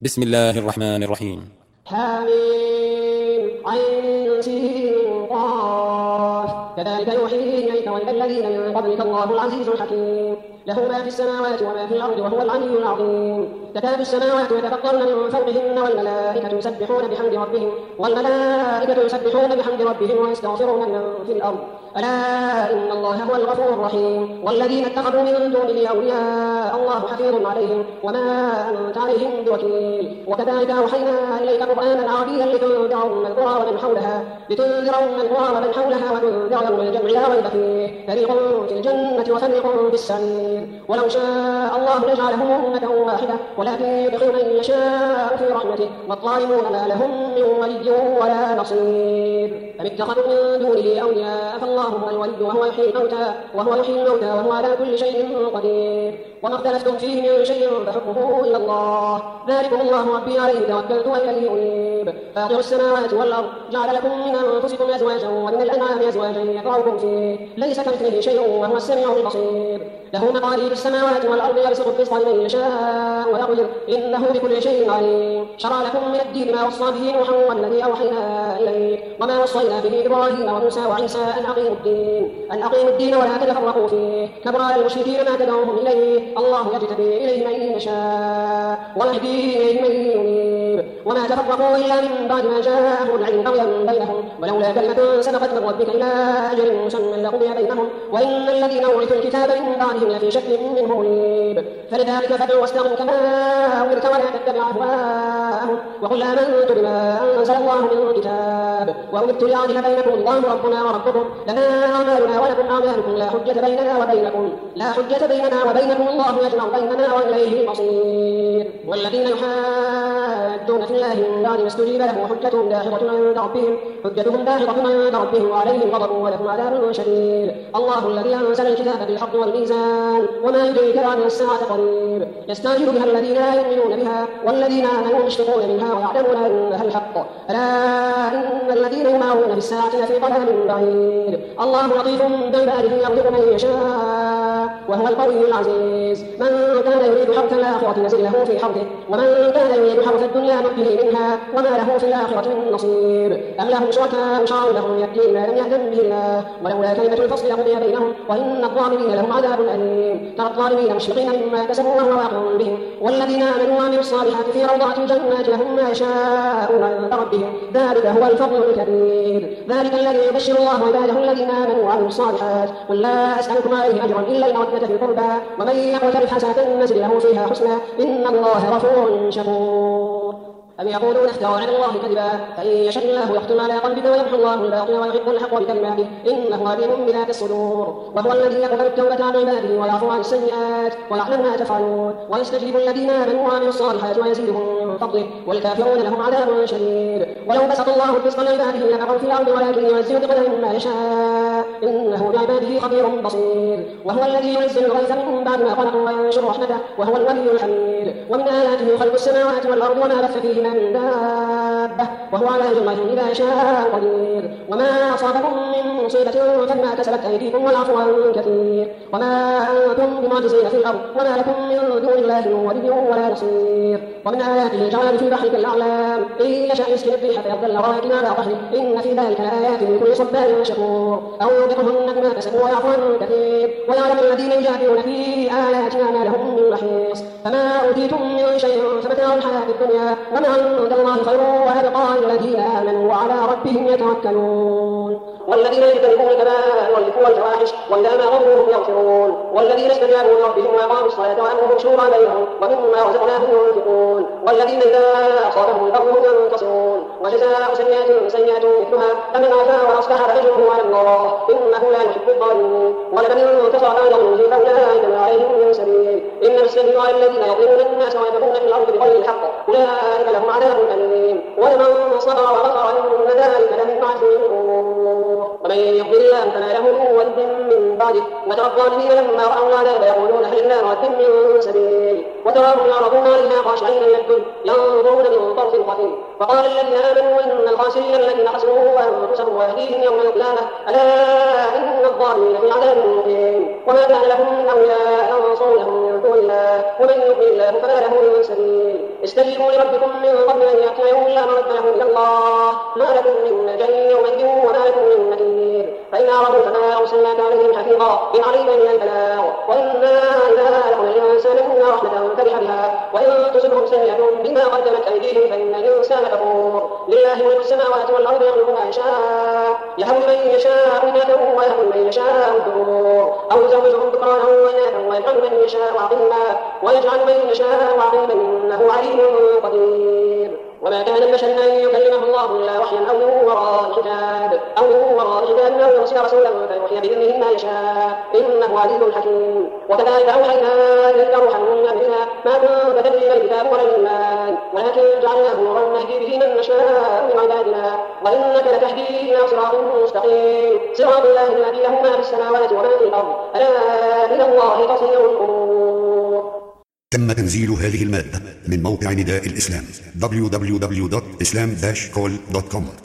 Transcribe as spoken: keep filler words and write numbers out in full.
بسم الله الرحمن الرحيم. حميم عين سين قاف كذلك يوحي إليك وإلى الذين من قبلك الله العزيز الحكيم له ما في السماوات وما في الأرض وهو العلي العظيم. تكاد السماوات يتفطرن من فوقهن والملائكة يسبحون بحمد ربهم والملائكة يسبحون بحمد ربهم ويستغفرون لمن في الأرض ألا إن الله هو الغفور الرحيم. والذين اتخذوا من دونه أولياء الله حفيظ عليهم وما أنت عليهم بوكيل. وكذلك أوحينا إليك قرآنا عربيا لتنذر أم القرى ومن حولها لتنذر أم القرى ومن حولها وتنذر يوم الجمع لا ريب فيه فريق في الجنة وفريق في السعير. ولو شاء الله لجعلهم أمة واحدة ولكن يدخل من يشاء في رحمته والظالمون ما لهم من ولي ولا نصير. أم اتخذوا من دونه أولياء فالله هو الولي وهو يحيي الموتى وهو يحيي الموتى وهو على كل شيء قدير. وما اختلفتم فيه من شيء فحكمه إلى الله ذلكم الله ربي عليه توكلت وإليه أنيب. فاطر السماوات والأرض جعل لكم من أنفسكم أزواجا ومن الأنعام أزواجا يطوعكم فيه ليس كمثله شيء وهو السميع البصير. له مقاليد السماوات والأرض يبسط الرزق لمن يشاء ويقدر إنه بكل شيء عليم. شرع لكم من الدين ما وصى به نوحا والذي أوحينا إليك وما وصينا به إبراهيم وموسى وعيسى أن أقيموا الدين أن أقيموا الدين ولا تتفرقوا فيه كبر على المشركين ما تدعوهم إليه الله يجتبي إليه من يشاء ويهدي إليه من ينيب. وما تفرقوا إلا من بعد ما جاءهم العلم بغيا بينهم ولولا كلمة سبقت من ربك إلى أجل مسمى لقضي بينهم وإن الذين أورثوا الكتاب من بعدهم لفي شك منه مريب. فلذلك فادع واستقم كما أمرت ولا تتبع أهواءهم وقل آمنت بما أنزل الله من كتاب وأمرت لأعدل بينكم الله ربنا وربكم لنا أعمالنا ولكم أعمالكم لا حجة بيننا وبينكم لا حجة بيننا وبينكم الله يجمع بيننا وإليه المصير. والذين يحادون في الله من بعد ما استجيب له حجتهم داحضة عند ربهم حجتهم داحضة عند ربهم وعليهم غضب ولهم عذاب شديد. الله الذي أنزل الكتاب بالحق والميزان وما يدريك أن الساعة قريب. يستعجل بها الذين لا يؤمنون بها والذين آمنوا مشفقون منها ويعلمون أنها الحق ألا إن الذين يمارون في الساعة لفي ضلال بعيد. الله لطيف بعباده يرزق من يشاء وهو القوي العزيز. من كان يريد حرث الآخرة نزل له في حرثه ومن كان يريد حرث الدنيا نؤته منها وما له في الآخرة من نصيب. أم لهم شركاء شرعوا لهم يهدي ما لم يهدم به الله ولولا كلمة الفصل لقضي بينهم وإن الظالمين لهم عذاب أليم. ترى الظالمين مشفقين مما كسبوا وهو واقع بهم والذين آمنوا وعملوا الصالحات في روضات الجنات لهم ما يشاءون عند ربهم ذلك هو الفضل الكبير. ذلك الذي يبشر الله عباده الذين آمنوا وعملوا الصالحات قل لا أسألكم عليه أجرا إلا المودة في القربى ومن يقترف حسنة نزل له فيها حسنى إن الله غفور شكور. أم يقولون افترى على الله كذبا فإن يشاء الله يختم على قلبك ويمحو الله الباطل ويحق الحق بكلماته إنه عليم بذات الصدور. وهو الذي يقبل التوبة عن عباده ويعفو عن السيئات ويعلم ما تفعلون ويستجيب الذين آمنوا وعملوا الصالحات ويزيدهم من فضله والكافرون لهم عذاب شديد. ولو بسط الله الرزق لعباده لبغوا في الأرض ولكن ينزل بقدر ما يشاء إنه بعباده خبير بصير. وهو الذي ينزل الغيث من بعد ما قنطوا وينشر رحمته وهو الولي الحميد. ومن آياته خلق السماوات والأرض وما بث فيهما من دابة وهو على جمعهم إذا شاء قدير. وما أصابكم من مصيبة فبما كسبت أيديكم والعفو عن كثير. وما أنتم بمعجزين في الأرض وما لكم من دون الله ولي ولا نصير. ومن آياته جعل في البحر كالأعلام إن يشاء يسكن الريح فيظل راكدا على ظهره إن في ذلك لآيات لكل صبار شكور. أو يوبقهن بما كسبوا ويعفو عن كثير ويعلم الذين يجادلون في آياتنا ما لهم من محيص. فما أوتيتم من شيء فمتاع الحياة الدنيا وما عند الله خير وأبقى للذين آمنوا وعلى ربهم يتوكلون. والذين يجتنبون الكبائر والإثم والفواحش وإذا ما غضبوا هم يغفرون. والذين استجابوا لربهم وأقاموا الصلاة وأمرهم شورى بينهم ومما رزقناهم ينفقون. والذين إذا أصابهم البغي هم ينتصرون. وجزاء سيئة سيئة مثلها فمن عفا وأصلح فأجره على الله إنه لا يحب الظالمين. ولمن انتصر بعد ظلمه فأولئك ما عليهم من سبيل إنما السبيل على الذين يظلمون الناس ويبغون في الأرض بغير الحق أولئك لهم عذاب أليم. ولمن صبر وغفر إن ذلك لمن عزم الأمور. ومن يضلل الله فما له من ولي من بعده وترى الظالمين لما رأوا العذاب يقولون هل لنا مرد من سبيل وتراهم يعرضون عليها خاشعين من الذل ينظرون من طرف خفي فقال الذين آمنوا إن الخاسرين الذين خسروا أنفسهم وأهليهم يوم القيامة ألا إن الظالمين في عذاب مقيم وما كان لهم من أولياء ينصرونهم من دون الله ومن يضلل الله فما له من سبيل استجيبوا لربكم من قبل أن يأتي يوم لا مرد له إلى الله ما لكم من ملجأ يومئذ وما لكم من نكير فإن أعرضوا فما أرسلناك عليهم حفيظا إن عليك إلا البلاغ وإنا إذا أذقنا الإنسان منا رحمة فرح بها وإن تصبهم سيئة بما قدمت أيديهم فإن الإنسان كفور لله ملك السماوات والأرض يخلق ما يشاء يهب من يشاء إناثا ويهب من يشاء الذكور أو يزوجهم ذكرانا وإناثا ويجعل من يشاء عقيما ويجعل من يشاء عقيما إنه عليم قدير وما كان البشر أن يكلمه الله إلا وحيا أو من وراء حجاب أو من وراء حجاب أو يرسل رسولا فيوحي بإذنه ما يشاء إنه عزيز حكيم وكذلك أوحينا إليك روحا من أمرنا ما كنت تدري الكتاب ولا الإيمان ولكن جعلناه نورا نهدي به من نشاء من عبادنا وإنك لتهدي إلى صراط مستقيم صراط الله الذي له ما في السماوات وما في الأرض ألا إلى الله تصير الأمور. تم تنزيل هذه المادة من موقع نداء الإسلام دبليو دبليو دبليو دوت إسلام داش كول دوت كوم.